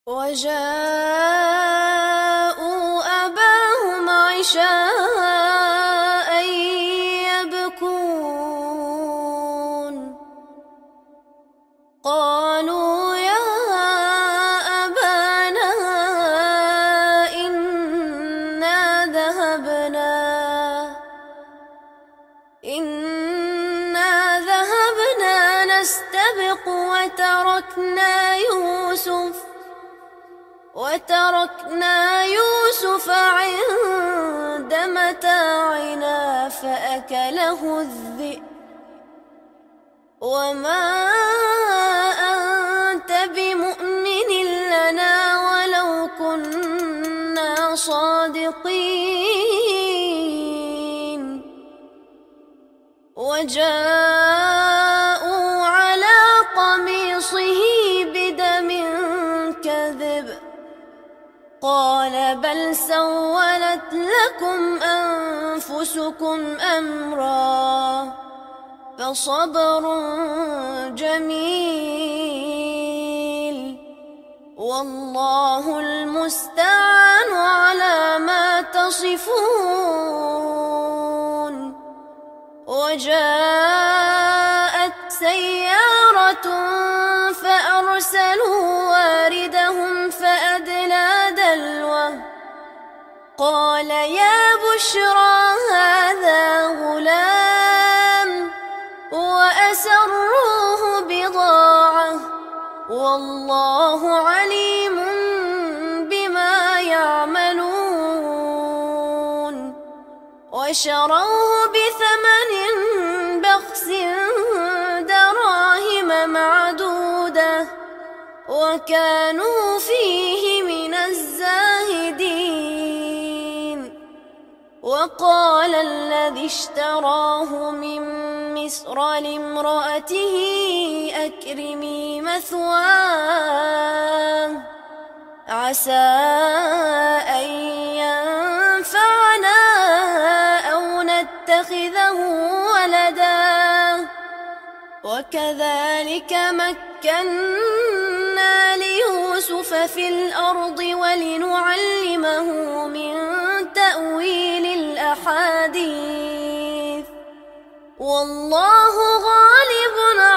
وجاءوا أباهم عشاء يبكون قالوا يا أبانا إنا ذهبنا نستبق وتركنا يوسف عند متاعنا فأكله الذئب وما أنت بمؤمن لنا ولو كنا صادقين وجاءوا على قميصه بدم كذب قال بل سولت لكم أنفسكم أمرا فصبر جميل والله المستعان على ما تصفون وجاءت سيارة فأرسلوا واردهم فأدلى دلوه قال يا بشرى هذا غلام وأسروه بضاعة والله عليم بما يعملون وشروه بثمن بخس دراهم معدودة وكانوا فيه من الزاهدين وقال الذي اشتراه من مصر لامرأته أكرمي مثواه عسى أن ينفعنا أو نتخذه ولدا وكذلك مكنا ليوسف في الأرض ولنعلمه من تأويل الأحاديث والله غالب